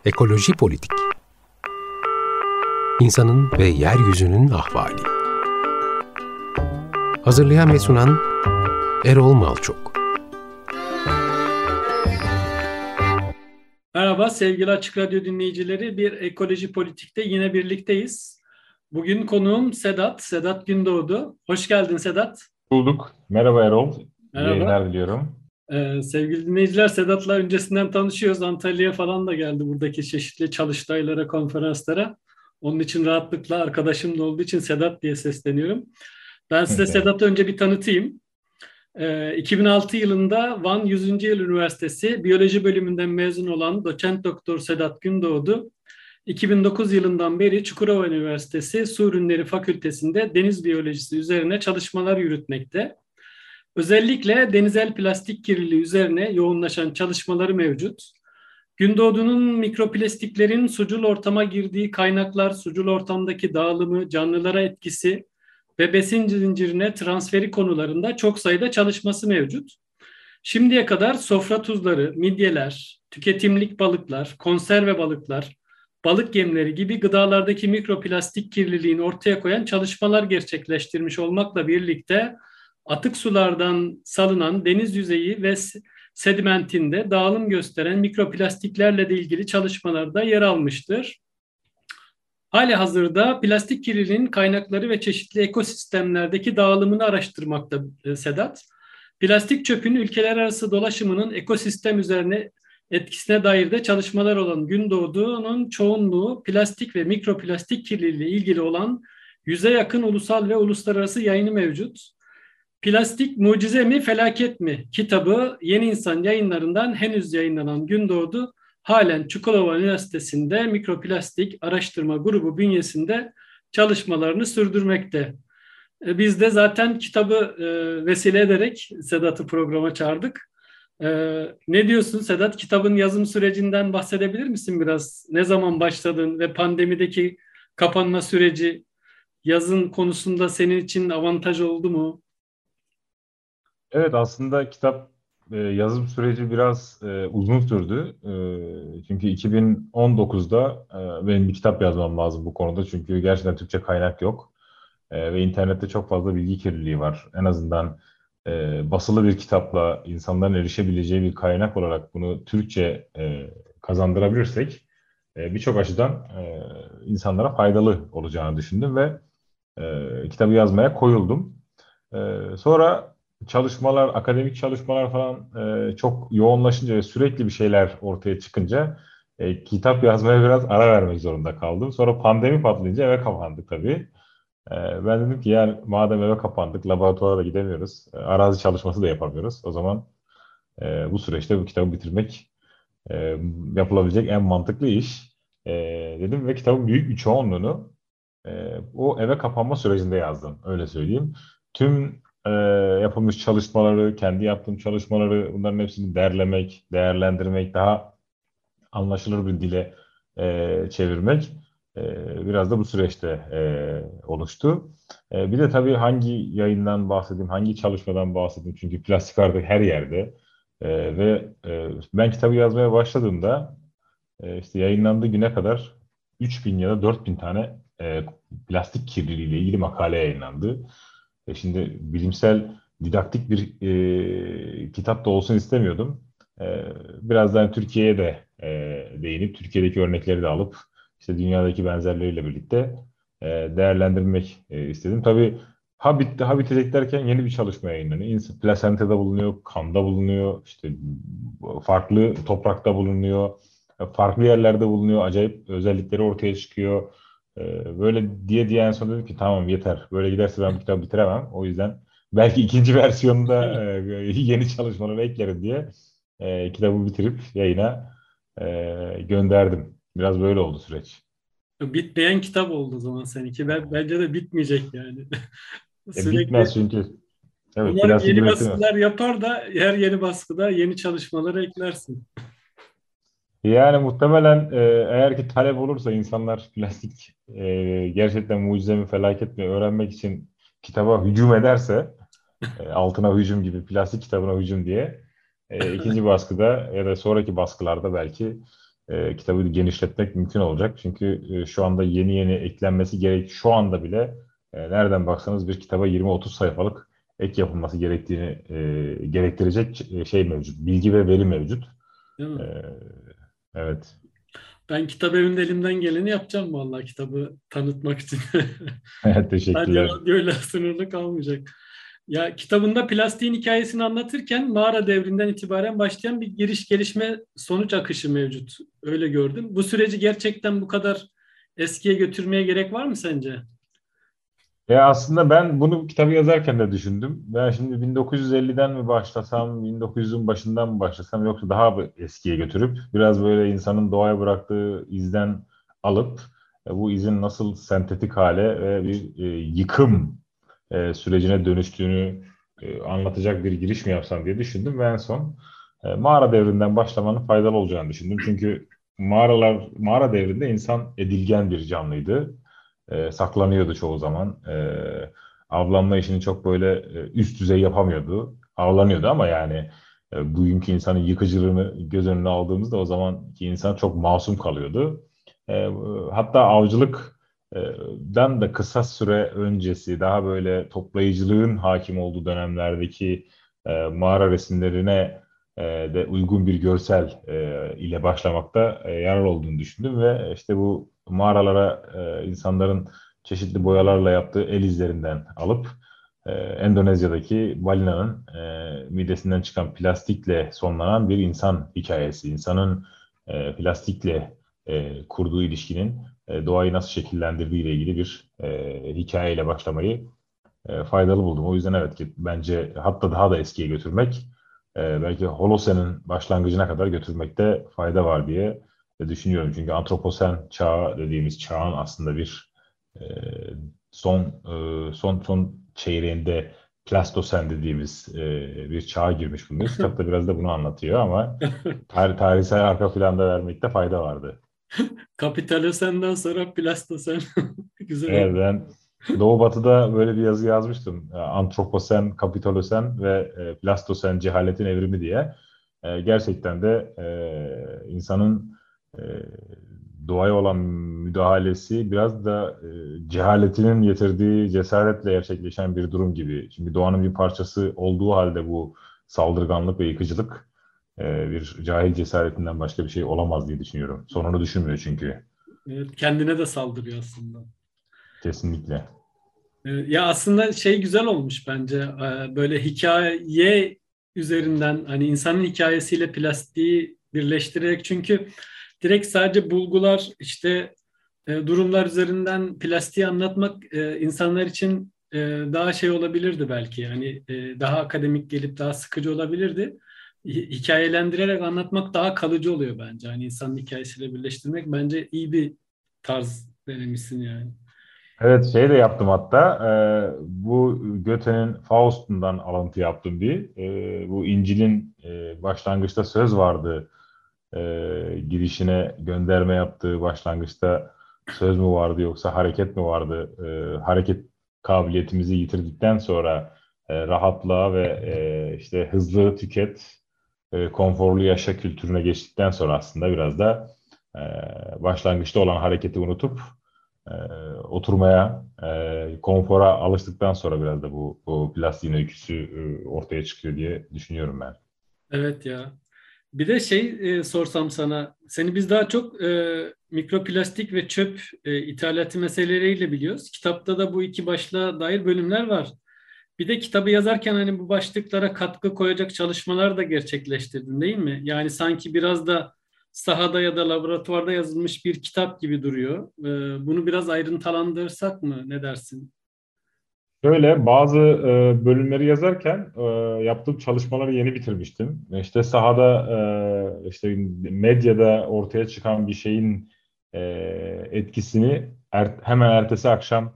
Ekoloji Politik. İnsanın ve yeryüzünün ahvali. Hazırlayan ve sunan Erol Malçok. Merhaba sevgili Açık Radyo dinleyicileri. Bir Ekoloji Politik'te yine birlikteyiz. Bugün konuğum Sedat Gündoğdu. Hoş geldin Sedat. Bulduk. Merhaba Erol. Merhaba. Yayınlar diliyorum. Sevgili dinleyiciler, Sedat'la öncesinden tanışıyoruz. Antalya'ya falan da geldi buradaki çeşitli çalıştaylara, konferanslara. Onun için rahatlıkla arkadaşım da olduğu için Sedat diye sesleniyorum. Ben size Sedat'ı önce bir tanıtayım. 2006 yılında Van 100. Yıl Üniversitesi Biyoloji bölümünden mezun olan doçent doktor Sedat Gündoğdu, 2009 yılından beri Çukurova Üniversitesi Su Ürünleri Fakültesi'nde deniz biyolojisi üzerine çalışmalar yürütmekte. Özellikle denizel plastik kirliliği üzerine yoğunlaşan çalışmaları mevcut. Gündoğdu'nun mikroplastiklerin sucul ortama girdiği kaynaklar, sucul ortamdaki dağılımı, canlılara etkisi ve besin zincirine transferi konularında çok sayıda çalışması mevcut. Şimdiye kadar sofra tuzları, midyeler, tüketimlik balıklar, konserve balıklar, balık yemleri gibi gıdalardaki mikroplastik kirliliğini ortaya koyan çalışmalar gerçekleştirmiş olmakla birlikte atık sulardan salınan deniz yüzeyi ve sedimentinde dağılım gösteren mikroplastiklerle de ilgili çalışmalarda yer almıştır. Halihazırda plastik kirliliğinin kaynakları ve çeşitli ekosistemlerdeki dağılımını araştırmakta Sedat. Plastik çöpün ülkeler arası dolaşımının ekosistem üzerine etkisine dair de çalışmalar olan Gündoğdu'nun çoğunluğu plastik ve mikroplastik kirliliği ile ilgili olan 100'e yakın ulusal ve uluslararası yayını mevcut. Plastik Mucize mi Felaket mi kitabı Yeni İnsan Yayınlarından henüz yayınlanan Gündoğdu halen Çukurova Üniversitesi'nde mikroplastik araştırma grubu bünyesinde çalışmalarını sürdürmekte. Biz de zaten kitabı vesile ederek Sedat'ı programa çağırdık. Ne diyorsun Sedat? Kitabın yazım sürecinden bahsedebilir misin biraz? Ne zaman başladın ve pandemideki kapanma süreci yazın konusunda senin için avantaj oldu mu? Evet, aslında kitap yazım süreci biraz uzun sürdü. Çünkü 2019'da benim bir kitap yazmam lazım bu konuda. Çünkü gerçekten Türkçe kaynak yok. Ve internette çok fazla bilgi kirliliği var. En azından basılı bir kitapla insanların erişebileceği bir kaynak olarak bunu Türkçe kazandırabilirsek birçok açıdan insanlara faydalı olacağını düşündüm ve kitabı yazmaya koyuldum. Sonra çalışmalar, akademik çalışmalar falan çok yoğunlaşınca ve sürekli bir şeyler ortaya çıkınca kitap yazmaya biraz ara vermek zorunda kaldım. Sonra pandemi patlayınca eve kapandık tabii. Ben dedim ki yani madem eve kapandık, laboratuvara da gidemiyoruz, arazi çalışması da yapamıyoruz. O zaman bu süreçte bu kitabı bitirmek yapılabilecek en mantıklı iş dedim ve kitabın büyük bir çoğunluğunu o eve kapanma sürecinde yazdım, öyle söyleyeyim. Tüm yapılmış çalışmaları, kendi yaptığım çalışmaları, bunların hepsini derlemek, değerlendirmek, daha anlaşılır bir dile çevirmek biraz da bu süreçte oluştu. Bir de tabii hangi yayından bahsedeyim, hangi çalışmadan bahsedeyim, çünkü plastik artık her yerde. Ben kitabı yazmaya başladığımda işte yayınlandığı güne kadar 3000 ya da 4000 tane plastik kirliliği ile ilgili makale yayınlandı. Şimdi bilimsel, didaktik bir kitap da olsun istemiyordum. Birazdan Türkiye'ye de değinip, Türkiye'deki örnekleri de alıp, işte dünyadaki benzerleriyle birlikte değerlendirmek istedim. Tabii Habitat derken yeni bir çalışma yayınlanıyor. Plasentada bulunuyor, kanda bulunuyor, işte farklı toprakta bulunuyor, farklı yerlerde bulunuyor, acayip özellikleri ortaya çıkıyor. Böyle diye en son dedim ki tamam yeter. Böyle giderse ben bu kitabı bitiremem. O yüzden belki ikinci versiyonunda yeni çalışmaları eklerim diye kitabı bitirip yayına gönderdim. Biraz böyle oldu süreç. Bitmeyen kitap oldu o zaman seninki. Bence de bitmeyecek yani. Bitmez Sürekli çünkü. Evet, umarım plastik yeni üretilmez. baskılar yapar da her yeni baskıda yeni çalışmaları eklersin. Yani muhtemelen eğer ki talep olursa insanlar plastik gerçekten mucize mi felaket mi öğrenmek için kitaba hücum ederse altına hücum gibi, plastik kitabına hücum diye ikinci baskıda ya da sonraki baskılarda belki kitabı genişletmek mümkün olacak. Çünkü şu anda yeni yeni eklenmesi gerek. Şu anda bile nereden baksanız bir kitaba 20-30 sayfalık ek yapılması gerektiğini gerektirecek şey mevcut. Bilgi ve veri mevcut. Değil E, mi? evet. Ben kitap evinde elimden geleni yapacağım vallahi kitabı tanıtmak için. Sadece Teşekkürler. radyoyla sınırlı kalmayacak. Ya kitabında plastiğin hikayesini anlatırken mağara devrinden itibaren başlayan bir giriş gelişme sonuç akışı mevcut. Öyle gördüm. Bu süreci gerçekten bu kadar eskiye götürmeye gerek var mı sence? Ya aslında ben bunu kitabı yazarken de düşündüm. Ben şimdi 1950'den mi başlasam, 1900'ün başından mı başlasam yoksa daha eskiye götürüp biraz böyle insanın doğaya bıraktığı izden alıp bu izin nasıl sentetik hale ve bir yıkım sürecine dönüştüğünü anlatacak bir giriş mi yapsam diye düşündüm ve en son mağara devrinden başlamanın faydalı olacağını düşündüm. Çünkü mağara devrinde insan edilgen bir canlıydı. Saklanıyordu çoğu zaman. Avlanma işini çok böyle üst düzey yapamıyordu. Avlanıyordu ama yani bugünkü insanın yıkıcılığını göz önüne aldığımızda o zamanki insan çok masum kalıyordu. E, hatta avcılıktan da kısa süre öncesi daha böyle toplayıcılığın hakim olduğu dönemlerdeki mağara resimlerine de uygun bir görsel ile başlamakta yarar olduğunu düşündüm ve işte bu mağaralara insanların çeşitli boyalarla yaptığı el izlerinden alıp Endonezya'daki balinanın midesinden çıkan plastikle sonlanan bir insan hikayesi. İnsanın plastikle kurduğu ilişkinin doğayı nasıl şekillendirdiği ile ilgili bir hikayeyle başlamayı faydalı buldum. O yüzden evet ki bence hatta daha da eskiye götürmek belki Holosen'in başlangıcına kadar götürmekte fayda var diye düşünüyorum. Çünkü antroposen çağı dediğimiz çağın aslında bir e, son çeyreğinde Plastosen dediğimiz bir çağa girmiş bulunuyoruz. Kitap da biraz da bunu anlatıyor ama tarihsel arka planda vermekte fayda vardı. Kapitalosenden sonra plastosen. Güzel Evet, oldu. ben Doğu Batı'da böyle bir yazı yazmıştım. Antroposen, Kapitolosen ve Plastosen cehaletin evrimi diye. Gerçekten de insanın e, doğaya olan müdahalesi biraz da cehaletinin getirdiği cesaretle gerçekleşen bir durum gibi. Çünkü doğanın bir parçası olduğu halde bu saldırganlık ve yıkıcılık bir cahil cesaretinden başka bir şey olamaz diye düşünüyorum. Sonunu düşünmüyor çünkü. Evet, kendine de saldırıyor aslında. Kesinlikle. Ya aslında şey güzel olmuş bence. Böyle hikaye üzerinden hani insanın hikayesiyle plastiği birleştirerek çünkü direkt sadece bulgular işte durumlar üzerinden plastiği anlatmak insanlar için daha şey olabilirdi belki. Yani daha akademik gelip daha sıkıcı olabilirdi. Hikayelendirerek anlatmak daha kalıcı oluyor bence. Hani insanın hikayesiyle birleştirmek bence iyi bir tarz denemişsin yani. Evet şey de yaptım hatta bu Goethe'nin Faust'undan alıntı yaptım bir. Bu İncil'in başlangıçta söz vardı. Girişine gönderme yaptığı başlangıçta söz mü vardı yoksa hareket mi vardı? Hareket kabiliyetimizi yitirdikten sonra rahatlığa ve işte hızlı tüket, konforlu yaşa kültürüne geçtikten sonra aslında biraz da başlangıçta olan hareketi unutup e, oturmaya, konfora alıştıktan sonra biraz da bu plastiğin öyküsü ortaya çıkıyor diye düşünüyorum ben. Evet ya. Bir de şey sorsam sana, seni biz daha çok mikroplastik ve çöp ithalatı meseleleriyle biliyoruz. Kitapta da bu iki başlığa dair bölümler var. Bir de kitabı yazarken hani bu başlıklara katkı koyacak çalışmalar da gerçekleştirdin değil mi? Yani sanki biraz da sahada ya da laboratuvarda yazılmış bir kitap gibi duruyor. Bunu biraz ayrıntılandırsak mı? Ne dersin? Şöyle bazı bölümleri yazarken yaptığım çalışmaları yeni bitirmiştim. İşte sahada işte medyada ortaya çıkan bir şeyin e, etkisini hemen ertesi akşam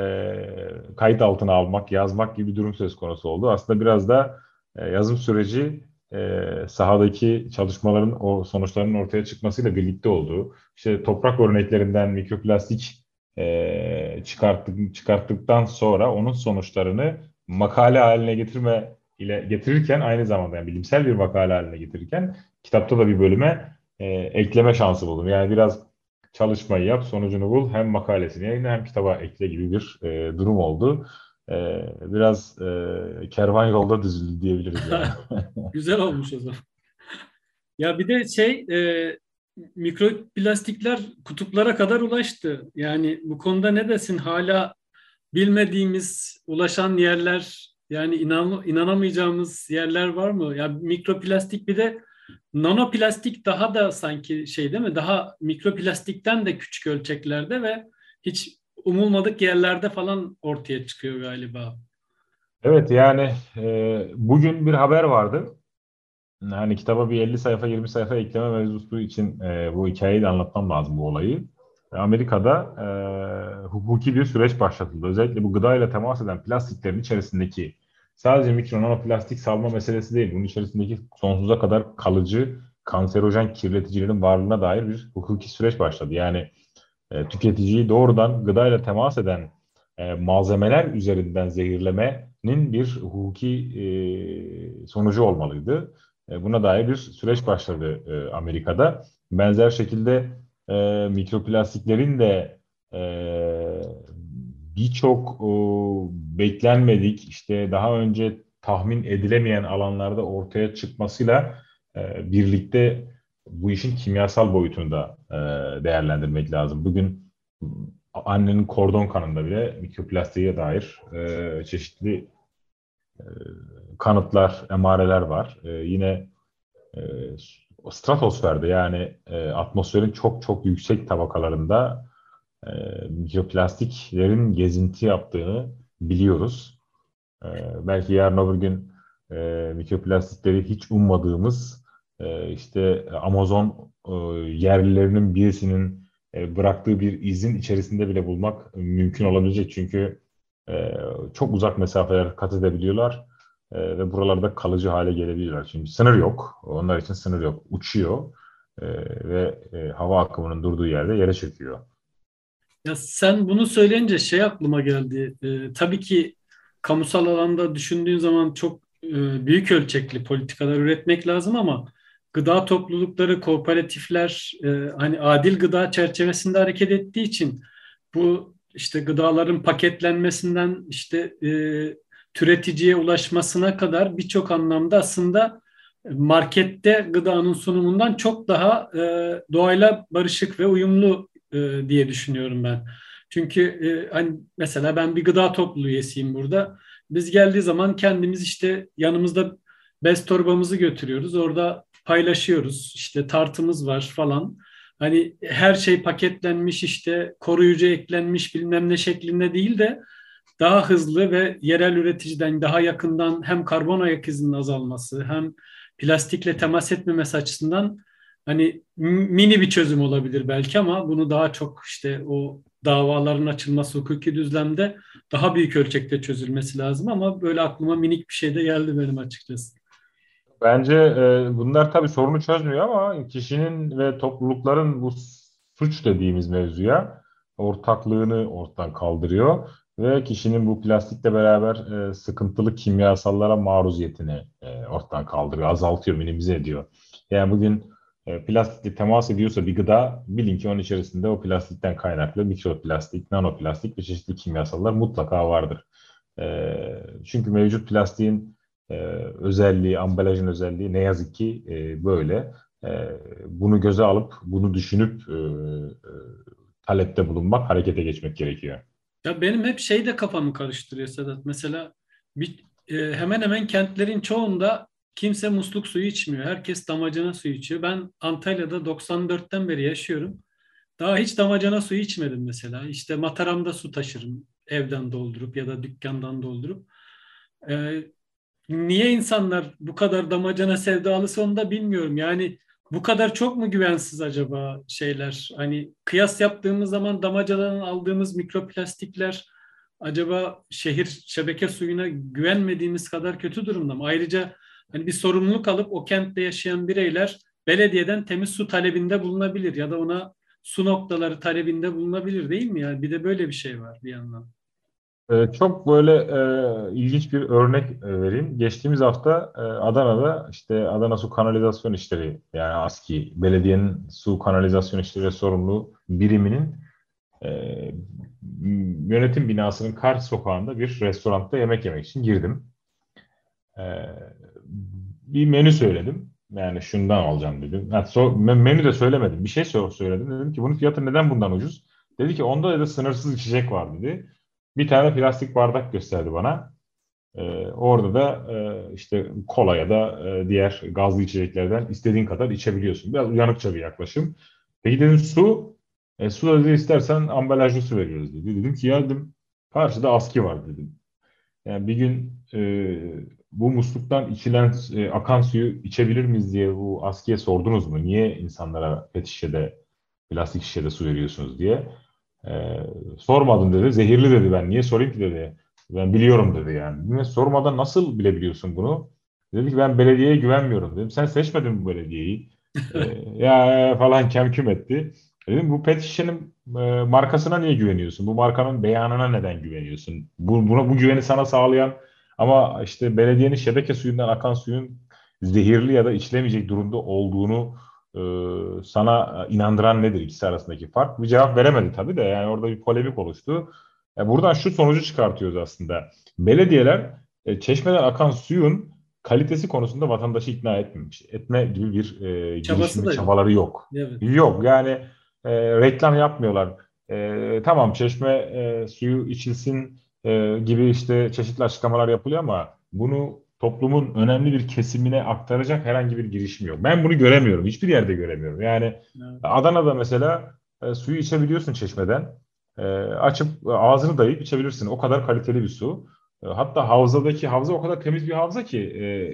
kayıt altına almak, yazmak gibi bir durum söz konusu oldu. Aslında biraz da yazım süreci sahadaki çalışmaların o sonuçlarının ortaya çıkmasıyla birlikte oldu. İşte toprak örneklerinden mikroplastik çıkarttıktan sonra onun sonuçlarını makale haline getirirken aynı zamanda yani bilimsel bir makale haline getirirken kitapta da bir bölüme ekleme şansı buldum. Yani biraz çalışmayı yap, sonucunu bul, hem makalesini yayınla hem kitaba ekle gibi bir durum oldu. Biraz kervan yolda düzüldü diyebiliriz yani. Güzel olmuş o zaman. Ya bir de mikroplastikler kutuplara kadar ulaştı. Yani bu konuda ne desin? Hala bilmediğimiz, ulaşan yerler, yani inanamayacağımız yerler var mı? Ya mikroplastik bir de nanoplastik daha da sanki şey değil mi? Daha mikroplastikten de küçük ölçeklerde ve hiç umulmadık yerlerde falan ortaya çıkıyor galiba. Evet, yani bugün bir haber vardı. Hani kitaba bir 50 sayfa 20 sayfa ekleme mevzusu için bu hikayeyi de anlatmam lazım, bu olayı. Amerika'da hukuki bir süreç başlatıldı. Özellikle bu gıdayla temas eden plastiklerin içerisindeki sadece mikro nanoplastik salma meselesi değil. Bunun içerisindeki sonsuza kadar kalıcı kanserojen kirleticilerin varlığına dair bir hukuki süreç başladı. Yani tüketiciyi doğrudan gıdayla temas eden malzemeler üzerinden zehirlemenin bir hukuki sonucu olmalıydı. Buna dair bir süreç başladı Amerika'da. Benzer şekilde mikroplastiklerin de e, birçok beklenmedik, işte daha önce tahmin edilemeyen alanlarda ortaya çıkmasıyla birlikte bu işin kimyasal boyutunu da değerlendirmek lazım. Bugün annenin kordon kanında bile mikroplastiğe dair çeşitli e, kanıtlar, emareler var. Yine e, stratosferde, yani atmosferin çok çok yüksek tabakalarında e, mikroplastiklerin gezinti yaptığını biliyoruz. E, Belki yarın öbür gün mikroplastikleri hiç ummadığımız işte Amazon yerlilerinin birisinin bıraktığı bir izin içerisinde bile bulmak mümkün olabilecek. Çünkü çok uzak mesafeler kat edebiliyorlar ve buralarda kalıcı hale gelebiliyorlar. Çünkü sınır yok. Onlar için sınır yok. Uçuyor ve hava akımının durduğu yerde yere çöküyor. Ya sen bunu söyleyince şey aklıma geldi. Tabii ki kamusal alanda düşündüğün zaman çok büyük ölçekli politikalar üretmek lazım ama gıda toplulukları, kooperatifler hani adil gıda çerçevesinde hareket ettiği için bu işte gıdaların paketlenmesinden işte türeticiye ulaşmasına kadar birçok anlamda aslında markette gıdanın sunumundan çok daha doğayla barışık ve uyumlu diye düşünüyorum ben. Çünkü hani mesela ben bir gıda topluluğu üyesiyim burada. Biz geldiği zaman kendimiz işte yanımızda bez torbamızı götürüyoruz. Orada paylaşıyoruz. İşte tartımız var falan. Hani her şey paketlenmiş işte koruyucu eklenmiş bilmem ne şeklinde değil de daha hızlı ve yerel üreticiden daha yakından hem karbon ayak izinin azalması hem plastikle temas etmemesi açısından hani mini bir çözüm olabilir belki ama bunu daha çok işte o davaların açılması hukuki düzlemde daha büyük ölçekte çözülmesi lazım ama böyle aklıma minik bir şey de geldi benim açıkçası. Bence bunlar tabii sorunu çözmüyor ama kişinin ve toplulukların bu suç dediğimiz mevzuya ortaklığını ortadan kaldırıyor ve kişinin bu plastikle beraber sıkıntılı kimyasallara maruziyetini ortadan kaldırıyor, azaltıyor, minimize ediyor. Yani bugün plastikle temas ediyorsa bir gıda, bilin ki onun içerisinde o plastikten kaynaklı mikroplastik, nanoplastik ve çeşitli kimyasallar mutlaka vardır. Çünkü mevcut plastiğin e, özelliği, ambalajın özelliği ne yazık ki böyle. Bunu göze alıp, bunu düşünüp talepte bulunmak, harekete geçmek gerekiyor. Ya benim hep şey de kafamı karıştırıyor Sedat. Mesela hemen hemen kentlerin çoğunda kimse musluk suyu içmiyor. Herkes damacana suyu içiyor. Ben Antalya'da 94'ten beri yaşıyorum. Daha hiç damacana suyu içmedim mesela. İşte mataramda su taşırım evden doldurup ya da dükkandan doldurup. Ee, Niye insanlar bu kadar damacana sevdalısı onu da bilmiyorum. Yani bu kadar çok mu güvensiz acaba şeyler? Hani kıyas yaptığımız zaman damacanadan aldığımız mikroplastikler acaba şehir şebeke suyuna güvenmediğimiz kadar kötü durumda mı? Ayrıca hani bir sorumluluk alıp o kentte yaşayan bireyler belediyeden temiz su talebinde bulunabilir ya da ona su noktaları talebinde bulunabilir değil mi? Yani bir de böyle bir şey var bir yandan. Çok böyle ilginç bir örnek vereyim. Geçtiğimiz hafta Adana'da işte Adana Su Kanalizasyon İşleri yani ASKİ, belediyenin su kanalizasyon işleri sorumlu biriminin e, yönetim binasının karşı sokağında bir restoranda yemek yemek için girdim. E, Bir menü söyledim. Yani şundan alacağım dedim. Yani menü de söylemedim. Bir şey söyledim. Dedim ki bunun fiyatı neden bundan ucuz? Dedi ki onda da sınırsız içecek var dedi. Bir tane plastik bardak gösterdi bana. Orada da işte kola ya da diğer gazlı içeceklerden istediğin kadar içebiliyorsun. Biraz uyanıkça bir yaklaşım. Peki dedim su? Su da dedi istersen ambalajlı su veriyoruz dedi. Dedim ki ya dedim karşıda aski var dedim. Yani bir gün bu musluktan içilen akan suyu içebilir miyiz diye bu askiye sordunuz mu? Niye insanlara pet şişede, plastik şişede su veriyorsunuz diye. E, Sormadım dedi. Zehirli dedi ben. Niye sorayım ki dedi. Ben biliyorum dedi yani. Niye sormadan nasıl bilebiliyorsun bunu? Dedi ki ben belediyeye güvenmiyorum dedim. Sen seçmedin mi bu belediyeyi? E, Ya falan kemküm etti. Dedim bu pet şişenin markasına niye güveniyorsun? Bu markanın beyanına neden güveniyorsun? Bu güveni sana sağlayan ama işte belediyenin şebeke suyundan akan suyun zehirli ya da içilemeyecek durumda olduğunu sana inandıran nedir ikisi arasındaki fark? Bir cevap veremedi tabii de yani orada bir polemik oluştu. Buradan şu sonucu çıkartıyoruz aslında. Belediyeler çeşmeden akan suyun kalitesi konusunda vatandaşı ikna etmemiş. Etme gibi bir Çabası girişimi, da yok. çabaları yok. Evet. Yok yani reklam yapmıyorlar. Tamam çeşme suyu içilsin gibi işte çeşitli açıklamalar yapılıyor ama bunu toplumun önemli bir kesimine aktaracak herhangi bir girişim yok. Ben bunu göremiyorum. Hiçbir yerde göremiyorum. Yani Evet. Adana'da mesela suyu içebiliyorsun çeşmeden. Açıp ağzını dayayıp içebilirsin. O kadar kaliteli bir su. Hatta havza o kadar temiz bir havza ki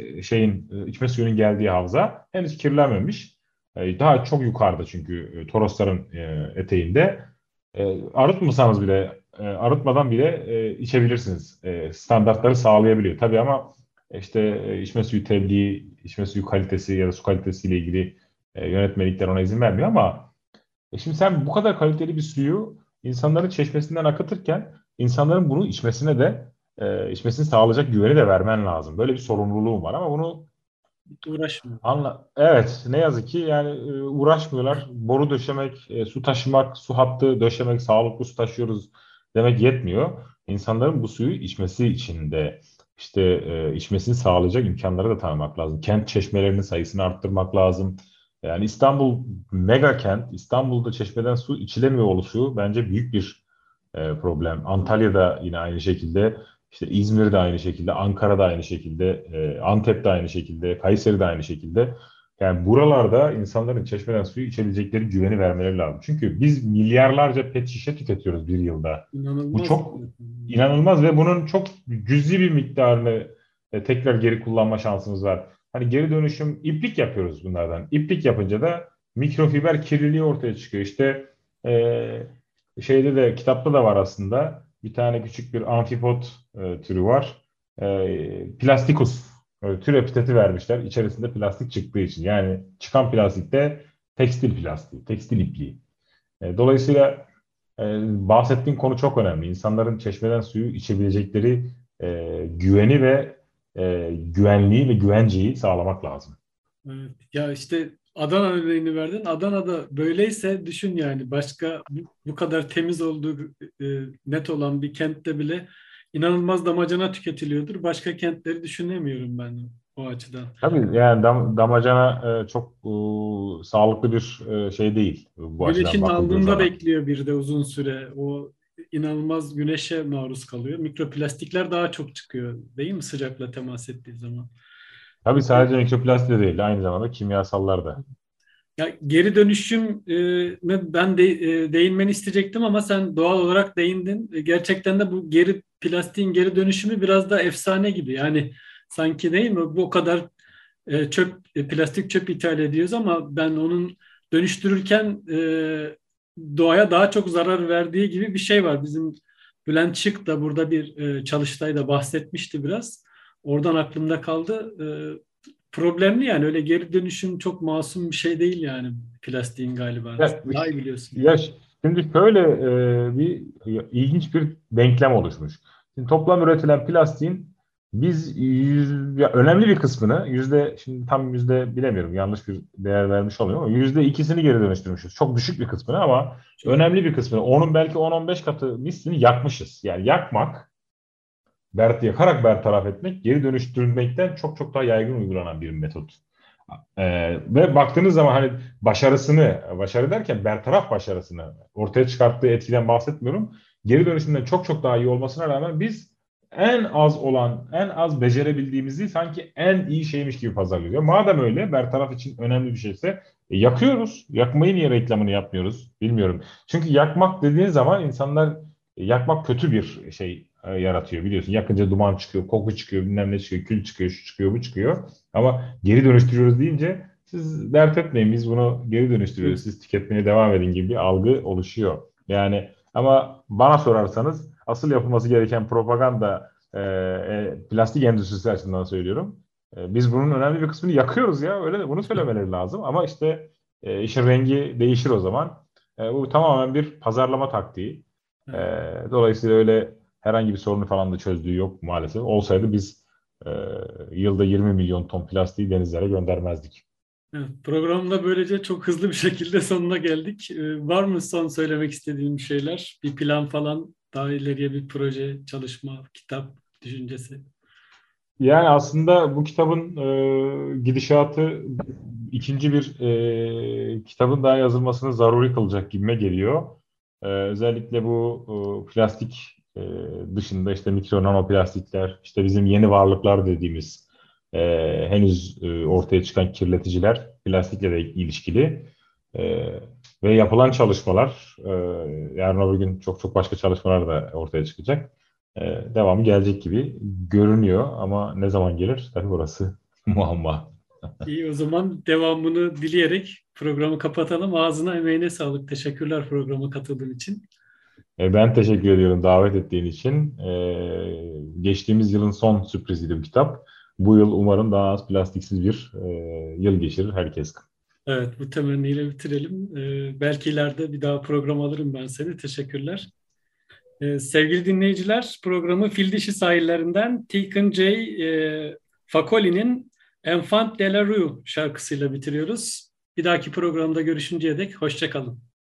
içme suyunun geldiği havza henüz kirlenmemiş. Daha çok yukarıda çünkü Torosların eteğinde. Arıtmasanız bile arıtmadan bile içebilirsiniz. Standartları sağlayabiliyor. Tabii ama işte içme suyu tebliği, içme suyu kalitesi ya da su kalitesiyle ilgili yönetmelikler ona izin vermiyor ama şimdi sen bu kadar kaliteli bir suyu insanların çeşmesinden akıtırken insanların bunu içmesine de içmesini sağlayacak güveni de vermen lazım. Böyle bir sorumluluğum var ama bunu Uğraşmıyor. evet ne yazık ki yani uğraşmıyorlar. Boru döşemek, su taşımak, su hattı döşemek, sağlıklı su taşıyoruz demek yetmiyor. İnsanların bu suyu içmesi için de işte içmesini sağlayacak imkanları da tanımak lazım. Kent çeşmelerinin sayısını arttırmak lazım. Yani İstanbul mega kent, İstanbul'da çeşmeden su içilemiyor oluşu bence büyük bir problem. Antalya'da yine aynı şekilde. İşte İzmir'de aynı şekilde, Ankara'da aynı şekilde, Antep'te aynı şekilde, Kayseri'de aynı şekilde. Yani buralarda insanların çeşmeden suyu içebilecekleri güveni vermeleri lazım. Çünkü biz milyarlarca pet şişe tüketiyoruz bir yılda. Bu İnanılmaz. çok inanılmaz ve bunun çok cüzi bir miktarını tekrar geri kullanma şansımız var. Hani geri dönüşüm iplik yapıyoruz bunlardan. İplik yapınca da mikrofiber kirliliği ortaya çıkıyor. İşte şeyde de kitapta da var aslında. Bir tane küçük bir amfipod türü var. Plastikus tür epiteti vermişler. İçerisinde plastik çıktığı için. Yani çıkan plastik de tekstil plastiği, tekstil ipliği. Dolayısıyla bahsettiğin konu çok önemli. İnsanların çeşmeden suyu içebilecekleri güveni ve güvenliği ve güvenceyi sağlamak lazım. Evet. Ya işte Adana örneğini verdin. Adana'da böyleyse düşün yani başka bu kadar temiz olduğu net olan bir kentte bile inanılmaz damacana tüketiliyordur. Başka kentleri düşünemiyorum ben o açıdan. Tabii yani damacana çok sağlıklı bir şey değil bu açıdan Güneşin bakıldığı alnında zaman. bekliyor bir de uzun süre. O inanılmaz güneşe maruz kalıyor. Mikroplastikler daha çok çıkıyor, değil mi sıcakla temas ettiği zaman? Tabii sadece mikroplastik de değil, aynı zamanda kimyasallar da. Ya geri dönüşüm ben de değinmeni isteyecektim ama sen doğal olarak değindin. Gerçekten de bu plastiğin geri dönüşümü biraz da efsane gibi. Yani sanki değil mi? Bu kadar plastik çöp ithal ediyoruz ama ben onun dönüştürürken doğaya daha çok zarar verdiği gibi bir şey var. Bizim Bülent Şık da burada bir çalıştayda bahsetmişti biraz. Oradan aklımda kaldı. Problemli yani öyle geri dönüşüm çok masum bir şey değil yani plastiğin galiba. Ya, Daha iyi biliyorsun. ya şimdi şöyle bir ilginç bir denklem oluşmuş. Şimdi toplam üretilen plastiğin biz önemli bir kısmını şimdi tam yüzde bilemiyorum, yanlış bir değer vermiş oluyor ama %2'sini geri dönüştürmüşüz. Çok düşük bir kısmını ama Çok. önemli bir kısmını, onun belki 10-15 katı mislini yakmışız. Yani yakmak, yakarak bertaraf etmek, geri dönüştürmekten çok çok daha yaygın uygulanan bir metot. Ve baktığınız zaman hani başarı derken bertaraf başarısını, ortaya çıkarttığı etkiden bahsetmiyorum. Geri dönüşümden çok çok daha iyi olmasına rağmen biz en az becerebildiğimizi sanki en iyi şeymiş gibi pazarlıyor. Madem öyle, bertaraf için önemli bir şeyse yakıyoruz. Yakmayı niye reklamını yapmıyoruz? Bilmiyorum. Çünkü yakmak dediğin zaman insanlar yakmak kötü bir şey yaratıyor, biliyorsun. Yakınca duman çıkıyor, koku çıkıyor, bilmem ne çıkıyor, kül çıkıyor, şu çıkıyor, bu çıkıyor. Ama geri dönüştürüyoruz deyince siz dert etmeyin, biz bunu geri dönüştürüyoruz, siz tüketmeye devam edin gibi bir algı oluşuyor. Yani ama bana sorarsanız asıl yapılması gereken propaganda, plastik endüstrisi açısından söylüyorum. Biz bunun önemli bir kısmını yakıyoruz ya, öyle de bunu söylemeleri lazım. Ama işte işin rengi değişir o zaman. Bu tamamen bir pazarlama taktiği. Dolayısıyla öyle herhangi bir sorunu falan da çözdüğü yok maalesef. Olsaydı biz e, yılda 20 milyon ton plastiği denizlere göndermezdik. Evet, programda böylece çok hızlı bir şekilde sonuna geldik. Var mı son söylemek istediğin bir şeyler? Bir plan falan, daha ileriye bir proje, çalışma, kitap düşüncesi? Yani aslında bu kitabın gidişatı ikinci bir kitabın daha yazılmasını zaruri kılacak gibime geliyor. Özellikle bu plastik dışında işte mikro nanoplastikler, işte bizim yeni varlıklar dediğimiz henüz ortaya çıkan kirleticiler, plastikle de ilişkili. E, Ve yapılan çalışmalar, yarın öbür gün çok çok başka çalışmalar da ortaya çıkacak. Devamı gelecek gibi görünüyor ama ne zaman gelir tabii burası muamma. İyi, o zaman devamını dileyerek programı kapatalım. Ağzına emeğine sağlık. Teşekkürler programa katıldığın için. Ben teşekkür ediyorum davet ettiğin için. Geçtiğimiz yılın son sürpriziydi bu kitap. Bu yıl umarım daha az plastiksiz bir yıl geçirir herkes. Evet, bu temenniyle bitirelim. Belki ileride bir daha program alırım ben seni. Teşekkürler. Sevgili dinleyiciler, programı Fil Dişi sahillerinden Deacon J. Facoli'nin Enfant de la Rue şarkısıyla bitiriyoruz. Bir dahaki programda görüşünceye dek hoşça kalın.